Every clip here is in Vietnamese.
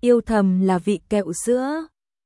Yêu thầm là vị kẹo sữa.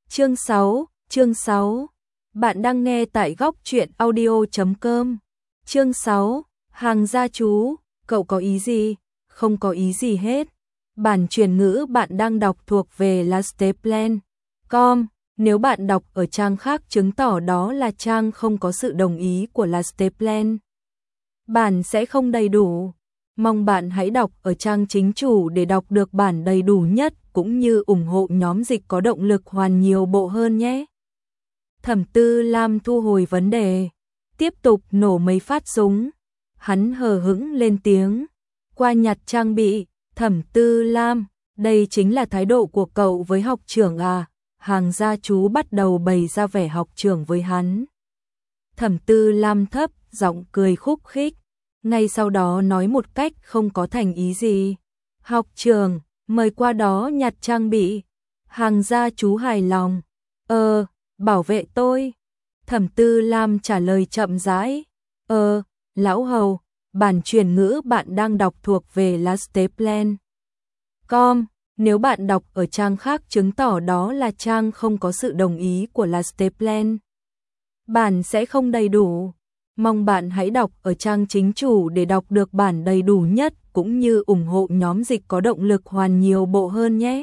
Chương 6. Bạn đang nghe tại góc truyện audio.com. Chương 6. Hàng gia chú, cậu có ý gì? Không có ý gì hết. Bản chuyển ngữ bạn đang đọc thuộc về lasteplan.com. Nếu bạn đọc ở trang khác chứng tỏ đó là trang không có sự đồng ý của Lasteplan. Bản sẽ không đầy đủ. Mong bạn hãy đọc ở trang chính chủ để đọc được bản đầy đủ nhất cũng như ủng hộ nhóm dịch có động lực hoàn nhiều bộ hơn nhé. Thẩm Tư Lam thu hồi vấn đề, tiếp tục nổ mấy phát súng. Hắn hờ hững lên tiếng, qua nhặt trang bị. Thẩm Tư Lam, đây chính là thái độ của cậu với học trưởng à? Hàng gia chú bắt đầu bày ra vẻ học trưởng với hắn. Thẩm Tư Lam thấp giọng cười khúc khích, ngay sau đó nói một cách không có thành ý gì. Học trưởng, mời qua đó nhặt trang bị. Hàng gia chú hài lòng. Bảo vệ tôi. Thẩm Tư Lam trả lời chậm rãi. Lão hầu, bản chuyển ngữ bạn đang đọc thuộc về Lasteplan.com. Nếu bạn đọc ở trang khác chứng tỏ đó là trang không có sự đồng ý của Lasteplan. Bản sẽ không đầy đủ. Mong bạn hãy đọc ở trang chính chủ để đọc được bản đầy đủ nhất cũng như ủng hộ nhóm dịch có động lực hoàn nhiều bộ hơn nhé.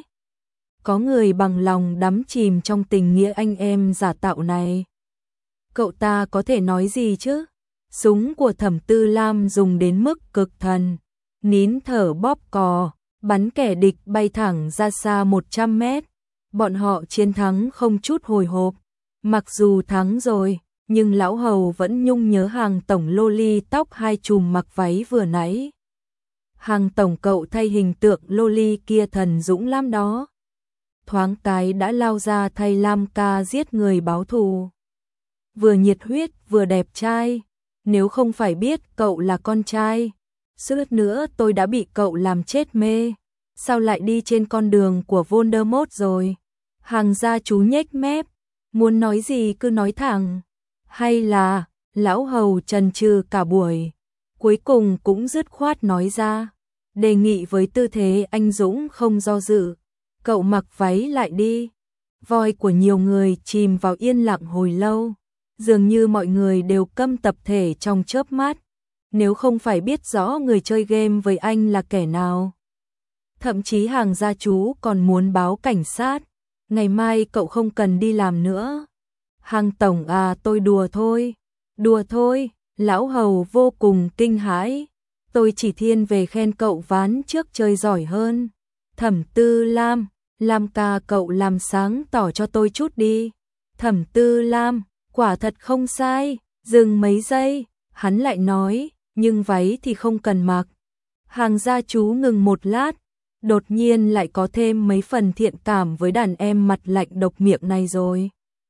Có người bằng lòng đắm chìm trong tình nghĩa anh em giả tạo này. Cậu ta có thể nói gì chứ? Súng của Thẩm Tư Lam dùng đến mức cực thần, nín thở bóp cò, bắn kẻ địch bay thẳng ra xa 100 mét. Bọn họ chiến thắng không chút hồi hộp. Mặc dù thắng rồi, nhưng lão hầu vẫn nhung nhớ hàng tổng loli tóc hai chùm mặc váy vừa nãy. Hàng tổng cậu thay hình tượng loli kia thần dũng lắm đó. Thoáng cái đã lao ra thay Lam ca giết người báo thù. Vừa nhiệt huyết vừa đẹp trai. Nếu không phải biết cậu là con trai, suýt nữa tôi đã bị cậu làm chết mê. Sao lại đi trên con đường của Voldemort rồi? Hàng gia chú nhếch mép, muốn nói gì cứ nói thẳng. Hay là, lão hầu chần chừ cả buổi, cuối cùng cũng dứt khoát nói ra, đề nghị với tư thế anh dũng không do dự. Cậu mặc váy lại đi. Voi của nhiều người chìm vào yên lặng hồi lâu, dường như mọi người đều câm tập thể trong chớp mắt. Nếu không phải biết rõ người chơi game với anh là kẻ nào. Thậm chí hàng gia chú còn muốn báo cảnh sát. Ngày mai cậu không cần đi làm nữa. Hàng tổng à, tôi đùa thôi. Đùa thôi. Lão hầu vô cùng kinh hãi. Tôi chỉ thiên về khen cậu ván trước chơi giỏi hơn. Thẩm Tư Lam, Lam ca cậu làm sáng tỏ cho tôi chút đi. Thẩm Tư Lam, quả thật không sai. Dừng mấy giây, hắn lại nói, nhưng váy thì không cần mặc. Hàng gia chú ngừng một lát, đột nhiên lại có thêm mấy phần thiện cảm với đàn em mặt lạnh độc miệng này rồi.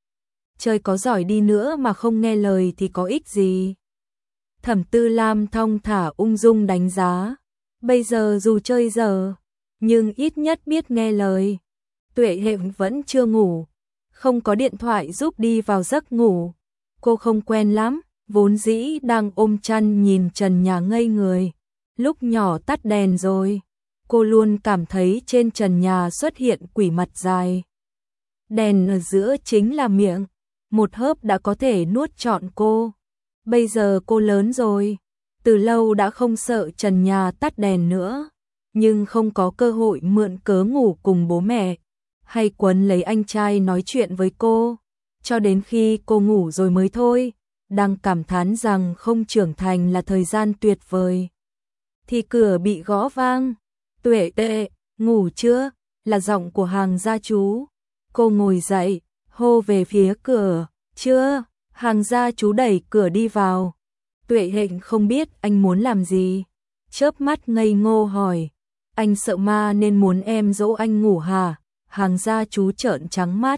Chơi có giỏi đi nữa mà không nghe lời thì có ích gì. Thẩm Tư Lam thong thả ung dung đánh giá. Bây giờ dù chơi dở, nhưng ít nhất biết nghe lời. Tuệ Hệm vẫn chưa ngủ, không có điện thoại giúp đi vào giấc ngủ. Cô không quen lắm, vốn dĩ đang ôm chăn nhìn trần nhà ngây người. Lúc nhỏ tắt đèn rồi, cô luôn cảm thấy trên trần nhà xuất hiện quỷ mặt dài. Đèn ở giữa chính là miệng, một hớp đã có thể nuốt trọn cô. Bây giờ cô lớn rồi, từ lâu đã không sợ trần nhà tắt đèn nữa, nhưng không có cơ hội mượn cớ ngủ cùng bố mẹ, hay quấn lấy anh trai nói chuyện với cô, cho đến khi cô ngủ rồi mới thôi. Đang cảm thán rằng không trưởng thành là thời gian tuyệt vời, thì cửa bị gõ vang. Tuệ Tệ, ngủ chưa? Là giọng của hàng gia chú. Cô ngồi dậy, hô về phía cửa. Chưa. Hàng gia chú đẩy cửa đi vào. Tuệ Hệnh không biết anh muốn làm gì, chớp mắt ngây ngô hỏi, anh sợ ma nên muốn em dỗ anh ngủ hả? Hàng gia chú trợn trắng mắt.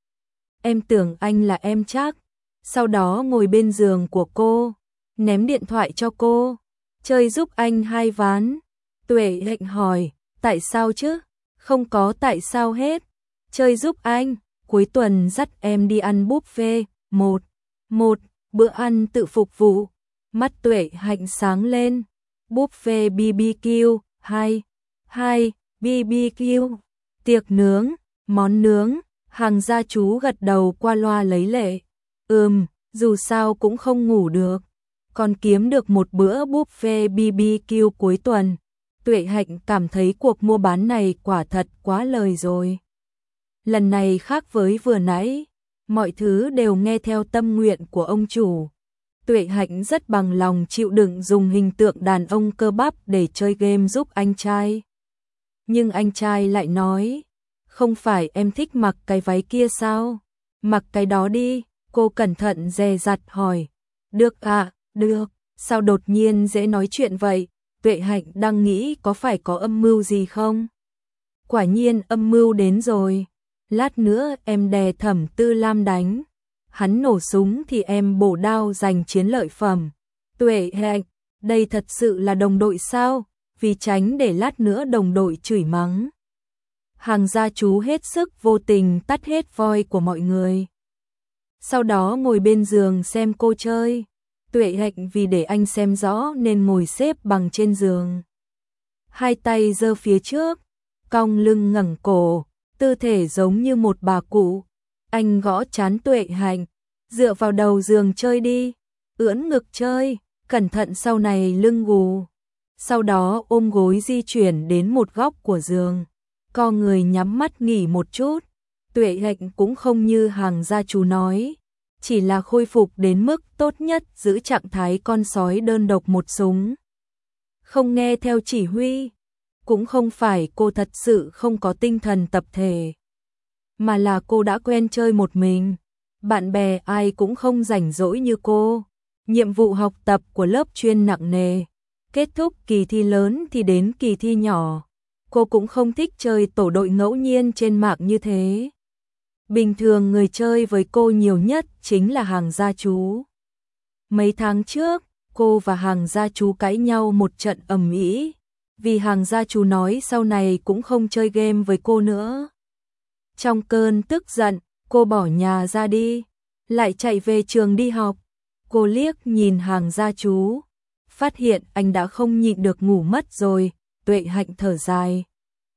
Em tưởng anh là em chắc. Sau đó ngồi bên giường của cô, ném điện thoại cho cô. Chơi giúp anh 2 ván. Tuệ Hệnh hỏi, tại sao chứ? Không có tại sao hết. Chơi giúp anh, cuối tuần dắt em đi ăn buffet. Một bữa ăn tự phục vụ. Mắt Tuệ Hạnh sáng lên. Buffet BBQ. 2 BBQ. Tiệc nướng, món nướng, Hàng gia chú gật đầu qua loa lấy lệ. Dù sao cũng không ngủ được. Còn kiếm được một bữa buffet BBQ cuối tuần. Tuệ Hạnh cảm thấy cuộc mua bán này quả thật quá lời rồi. Lần này khác với vừa nãy, mọi thứ đều nghe theo tâm nguyện của ông chủ. Tuệ Hạnh rất bằng lòng chịu đựng dùng hình tượng đàn ông cơ bắp để chơi game giúp anh trai. Nhưng anh trai lại nói, không phải em thích mặc cái váy kia sao? Mặc cái đó đi, cô cẩn thận dè dặt hỏi. Được ạ, được, sao đột nhiên dễ nói chuyện vậy? Tuệ Hạnh đang nghĩ có phải có âm mưu gì không? Quả nhiên âm mưu đến rồi. Lát nữa em đè Thẩm Tư Lam đánh. Hắn nổ súng thì em bổ đao giành chiến lợi phẩm. Tuệ Hạnh, đây thật sự là đồng đội sao? Vì tránh để lát nữa đồng đội chửi mắng. Hàng gia chú hết sức vô tình tắt hết voi của mọi người. Sau đó ngồi bên giường xem cô chơi. Tuệ Hạnh vì để anh xem rõ nên ngồi xếp bằng trên giường. Hai tay giơ phía trước, cong lưng ngẩng cổ, tư thể giống như một bà cụ. Anh gõ trán Tuệ Hạnh, dựa vào đầu giường chơi đi, ưỡn ngực chơi, cẩn thận sau này lưng gù. Sau đó ôm gối di chuyển đến một góc của giường, co người nhắm mắt nghỉ một chút. Tuệ Hạnh cũng không như Hàng gia chú nói, chỉ là khôi phục đến mức tốt nhất, giữ trạng thái con sói đơn độc một súng. Không nghe theo chỉ huy, cũng không phải cô thật sự không có tinh thần tập thể, mà là cô đã quen chơi một mình. Bạn bè ai cũng không rảnh rỗi như cô. Nhiệm vụ học tập của lớp chuyên nặng nề. Kết thúc kỳ thi lớn thì đến kỳ thi nhỏ. Cô cũng không thích chơi tổ đội ngẫu nhiên trên mạng như thế. Bình thường người chơi với cô nhiều nhất chính là Hàng gia chú. Mấy tháng trước, cô và Hàng gia chú cãi nhau một trận ầm ĩ, vì Hàng gia chú nói sau này cũng không chơi game với cô nữa. Trong cơn tức giận, cô bỏ nhà ra đi, lại chạy về trường đi học. Cô liếc nhìn Hàng gia chú, phát hiện anh đã không nhịn được ngủ mất rồi. Tuệ Hạnh thở dài,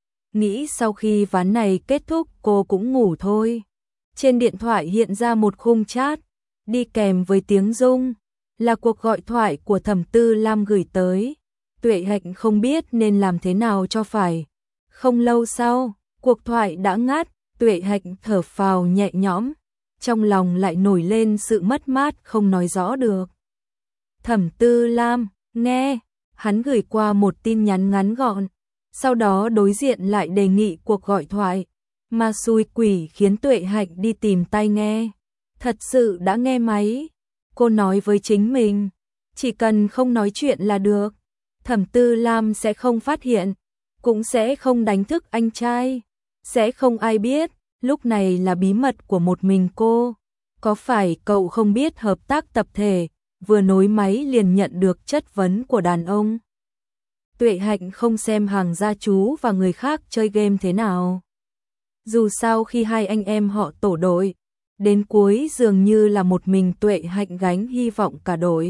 nghĩ sau khi ván này kết thúc cô cũng ngủ thôi. Trên điện thoại hiện ra một khung chat, đi kèm với tiếng rung, là cuộc gọi thoại của Thẩm Tư Lam gửi tới. Tuệ Hạnh không biết nên làm thế nào cho phải. Không lâu sau, cuộc thoại đã ngắt. Tuệ Hạnh thở phào nhẹ nhõm, trong lòng lại nổi lên sự mất mát không nói rõ được. Thẩm Tư Lam, nghe, hắn gửi qua một tin nhắn ngắn gọn, sau đó đối diện lại đề nghị cuộc gọi thoại, mà xui quỷ khiến Tuệ Hạnh đi tìm tai nghe. Thật sự đã nghe máy, cô nói với chính mình, chỉ cần không nói chuyện là được, Thẩm Tư Lam sẽ không phát hiện, cũng sẽ không đánh thức anh trai. Sẽ không ai biết, lúc này là bí mật của một mình cô. Có phải cậu không biết hợp tác tập thể, vừa nối máy liền nhận được chất vấn của đàn ông? Tuệ Hạnh không xem Hàng gia chú và người khác chơi game thế nào. Dù sao khi hai anh em họ tổ đội, đến cuối dường như là một mình Tuệ Hạnh gánh hy vọng cả đội.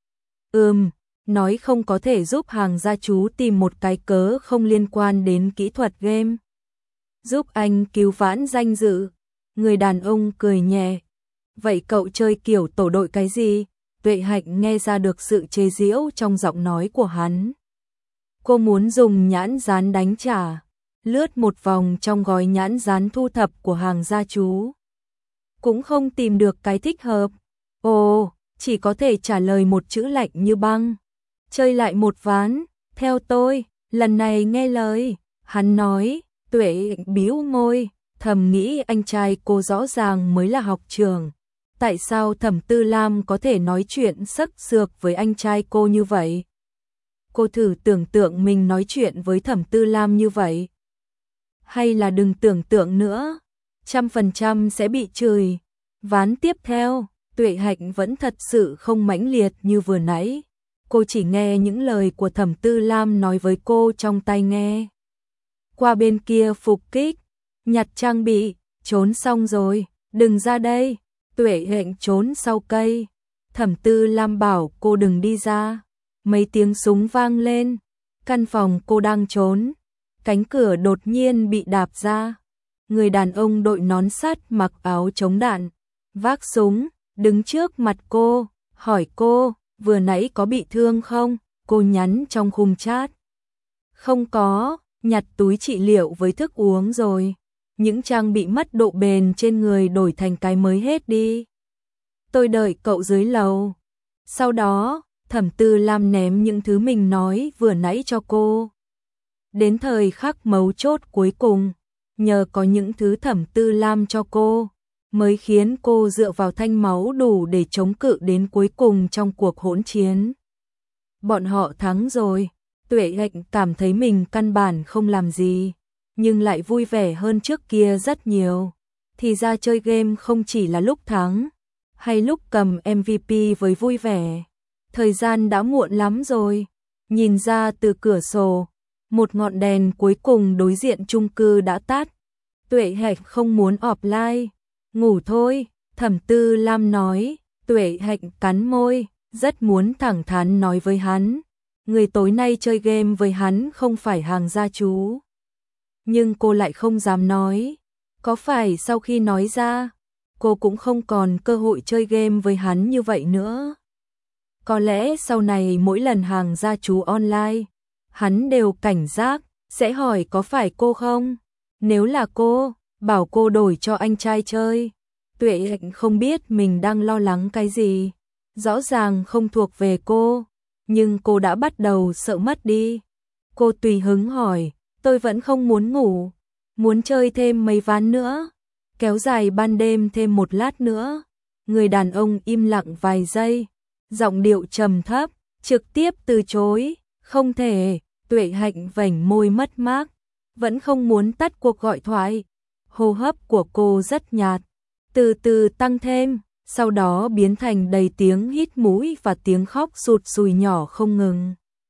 Nói không có thể giúp Hàng gia chú tìm một cái cớ không liên quan đến kỹ thuật game, giúp anh cứu vãn danh dự. Người đàn ông cười nhẹ. Vậy cậu chơi kiểu tổ đội cái gì? Tuệ Hạnh nghe ra được sự chế giễu trong giọng nói của hắn. Cô muốn dùng nhãn dán đánh trả, lướt một vòng trong gói nhãn dán thu thập của Hàng gia chú. Cũng không tìm được cái thích hợp. Ồ, chỉ có thể trả lời một chữ lạnh như băng. Chơi lại một ván, theo tôi, lần này nghe lời, hắn nói. Tuệ bĩu môi, thầm nghĩ anh trai cô rõ ràng mới là học trưởng. Tại sao Thẩm Tư Lam có thể nói chuyện sắc sược với anh trai cô như vậy? Cô thử tưởng tượng mình nói chuyện với Thẩm Tư Lam như vậy. Hay là đừng tưởng tượng nữa, 100% sẽ bị chửi. Ván tiếp theo, Tuệ Hạnh vẫn thật sự không mãnh liệt như vừa nãy. Cô chỉ nghe những lời của Thẩm Tư Lam nói với cô trong tai nghe. Qua bên kia phục kích, nhặt trang bị, trốn xong rồi, đừng ra đây. Tuệ Hạnh trốn sau cây. Thẩm Tư Lam bảo cô đừng đi ra. Mấy tiếng súng vang lên, căn phòng cô đang trốn, cánh cửa đột nhiên bị đạp ra. Người đàn ông đội nón sắt mặc áo chống đạn, vác súng, đứng trước mặt cô, hỏi cô, vừa nãy có bị thương không? Cô nhắn trong khung chat. Không có, nhặt túi trị liệu với thức uống rồi. Những trang bị mất độ bền trên người đổi thành cái mới hết đi. Tôi đợi cậu dưới lầu. Sau đó, Thẩm Tư Lam ném những thứ mình nói vừa nãy cho cô. Đến thời khắc mấu chốt cuối cùng, nhờ có những thứ Thẩm Tư Lam cho cô, mới khiến cô dựa vào thanh máu đủ để chống cự đến cuối cùng trong cuộc hỗn chiến. Bọn họ thắng rồi, Tuệ Hạnh cảm thấy mình căn bản không làm gì, nhưng lại vui vẻ hơn trước kia rất nhiều. Thì ra chơi game không chỉ là lúc thắng, hay lúc cầm MVP với vui vẻ. Thời gian đã muộn lắm rồi, nhìn ra từ cửa sổ, một ngọn đèn cuối cùng đối diện chung cư đã tắt. Tuệ Hạnh không muốn offline, ngủ thôi, Thẩm Tư Lam nói. Tuệ Hạnh cắn môi, rất muốn thẳng thắn nói với hắn, người tối nay chơi game với hắn không phải hàng gia chú. Nhưng cô lại không dám nói, có phải sau khi nói ra, cô cũng không còn cơ hội chơi game với hắn như vậy nữa. Có lẽ sau này mỗi lần hàng gia chú online, hắn đều cảnh giác, sẽ hỏi có phải cô không? Nếu là cô, bảo cô đổi cho anh trai chơi. Tuệ Hạnh không biết mình đang lo lắng cái gì, rõ ràng không thuộc về cô, nhưng cô đã bắt đầu sợ mất đi. Cô tùy hứng hỏi, tôi vẫn không muốn ngủ, muốn chơi thêm mấy ván nữa, kéo dài ban đêm thêm một lát nữa. Người đàn ông im lặng vài giây, giọng điệu trầm thấp, trực tiếp từ chối, không thể. Tuệ Hạnh vểnh môi mất mát, vẫn không muốn tắt cuộc gọi thoại. Hô hấp của cô rất nhạt, từ từ tăng thêm, sau đó biến thành đầy tiếng hít mũi và tiếng khóc sụt sùi nhỏ không ngừng.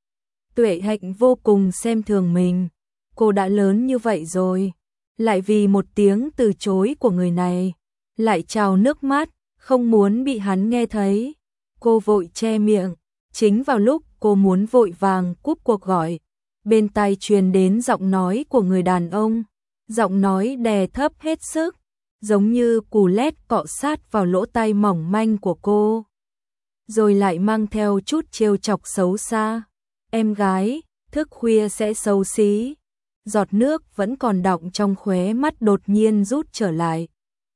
Tuệ Hạnh vô cùng xem thường mình, cô đã lớn như vậy rồi, lại vì một tiếng từ chối của người này, lại trào nước mắt, không muốn bị hắn nghe thấy. Cô vội che miệng, chính vào lúc cô muốn vội vàng cúp cuộc gọi, bên tai truyền đến giọng nói của người đàn ông, giọng nói đè thấp hết sức, giống như cù lét cọ sát vào lỗ tai mỏng manh của cô, rồi lại mang theo chút trêu chọc xấu xa. Em gái, thức khuya sẽ xấu xí. Giọt nước vẫn còn đọng trong khóe mắt đột nhiên rút trở lại.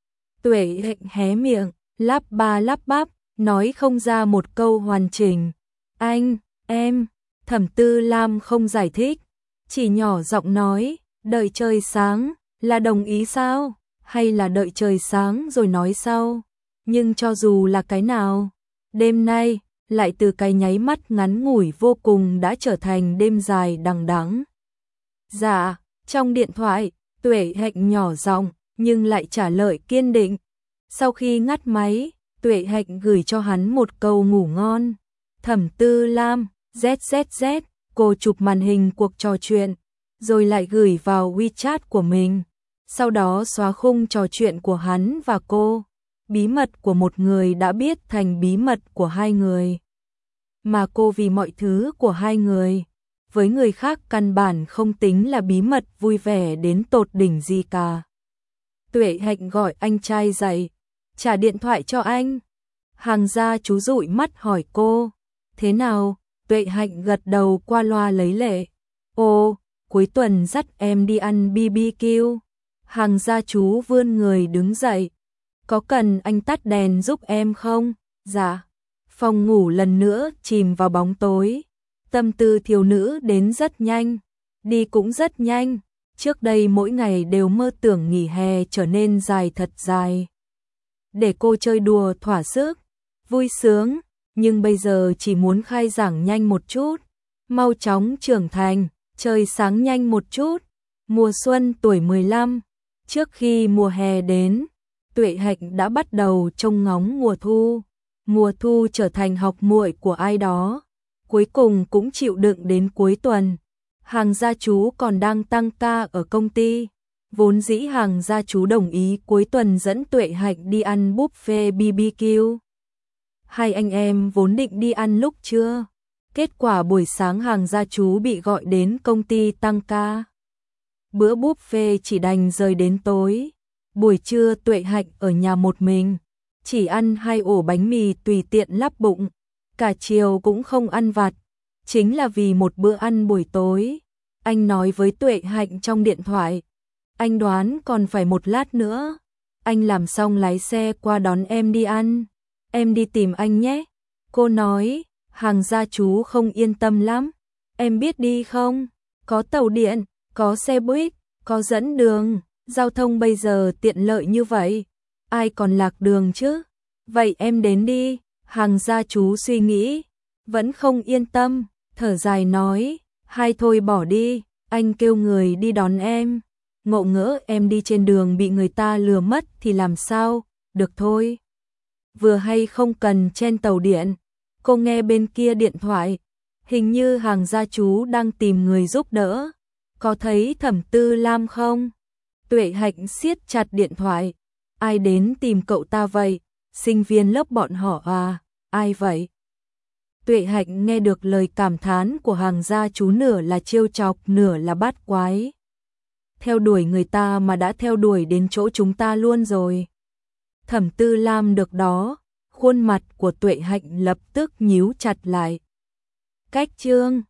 Tuệ Hạnh hé miệng, lắp ba lắp bắp, nói không ra một câu hoàn chỉnh. Anh, em, Thẩm Tư Lam không giải thích, chỉ nhỏ giọng nói, đợi trời sáng, là đồng ý sao? Hay là đợi trời sáng rồi nói sau? Nhưng cho dù là cái nào, đêm nay, lại từ cái nháy mắt ngắn ngủi vô cùng đã trở thành đêm dài đằng đẵng. Dạ, trong điện thoại, Tuệ Hạnh nhỏ giọng, nhưng lại trả lời kiên định. Sau khi ngắt máy, Tuệ Hạnh gửi cho hắn một câu ngủ ngon. Thẩm Tư Lam, ZZZ, cô chụp màn hình cuộc trò chuyện, rồi lại gửi vào WeChat của mình. Sau đó xóa khung trò chuyện của hắn và cô. Bí mật của một người đã biết thành bí mật của hai người. Mà cô vì mọi thứ của hai người, với người khác căn bản không tính là bí mật vui vẻ đến tột đỉnh gì cả. Tuệ Hạnh gọi anh trai dậy, trả điện thoại cho anh. Hàng gia chú dụi mắt hỏi cô, thế nào? Tuệ Hạnh gật đầu qua loa lấy lệ. Ồ, cuối tuần dắt em đi ăn BBQ. Hàng gia chú vươn người đứng dậy. Có cần anh tắt đèn giúp em không? Dạ. Phòng ngủ lần nữa chìm vào bóng tối. Tâm tư thiếu nữ đến rất nhanh, đi cũng rất nhanh. Trước đây mỗi ngày đều mơ tưởng nghỉ hè trở nên dài thật dài, để cô chơi đùa thỏa sức, vui sướng. Nhưng bây giờ chỉ muốn khai giảng nhanh một chút, mau chóng trưởng thành, trời sáng nhanh một chút. Mùa xuân tuổi 15, trước khi mùa hè đến, Tuệ Hạnh đã bắt đầu trông ngóng mùa thu. Mùa thu trở thành học muội của ai đó, cuối cùng cũng chịu đựng đến cuối tuần. Hàng gia chú còn đang tăng ca ở công ty. Vốn dĩ hàng gia chú đồng ý cuối tuần dẫn Tuệ Hạnh đi ăn buffet BBQ. Hai anh em vốn định đi ăn lúc trưa. Kết quả buổi sáng hàng gia chú bị gọi đến công ty tăng ca. bữa buffet chỉ đành rời đến tối. Buổi trưa Tuệ Hạnh ở nhà một mình, chỉ ăn 2 ổ bánh mì tùy tiện lắp bụng, cả chiều cũng không ăn vặt, chính là vì một bữa ăn buổi tối. Anh nói với Tuệ Hạnh trong điện thoại, anh đoán còn phải một lát nữa, anh làm xong lái xe qua đón em đi ăn, em đi tìm anh nhé. Cô nói, Hàng gia chú không yên tâm lắm, em biết đi không? Có tàu điện, có xe buýt, có dẫn đường, giao thông bây giờ tiện lợi như vậy, ai còn lạc đường chứ? Vậy em đến đi. Hàng gia chú suy nghĩ, vẫn không yên tâm, thở dài nói, hay thôi bỏ đi, anh kêu người đi đón em. Ngộ ngỡ em đi trên đường bị người ta lừa mất thì làm sao? Được thôi. Vừa hay không cần chen tàu điện. Cô nghe bên kia điện thoại, hình như Hàng gia chú đang tìm người giúp đỡ. Có thấy Thẩm Tư Lam không? Tuệ Hạnh siết chặt điện thoại. Ai đến tìm cậu ta vậy? Sinh viên lớp bọn họ à? Ai vậy? Tuệ Hạnh nghe được lời cảm thán của Hàng gia chú, nửa là trêu chọc, nửa là bát quái. Theo đuổi người ta mà đã theo đuổi đến chỗ chúng ta luôn rồi. Thẩm Tư Lam được đó, khuôn mặt của Tuệ Hạnh lập tức nhíu chặt lại. Cách chương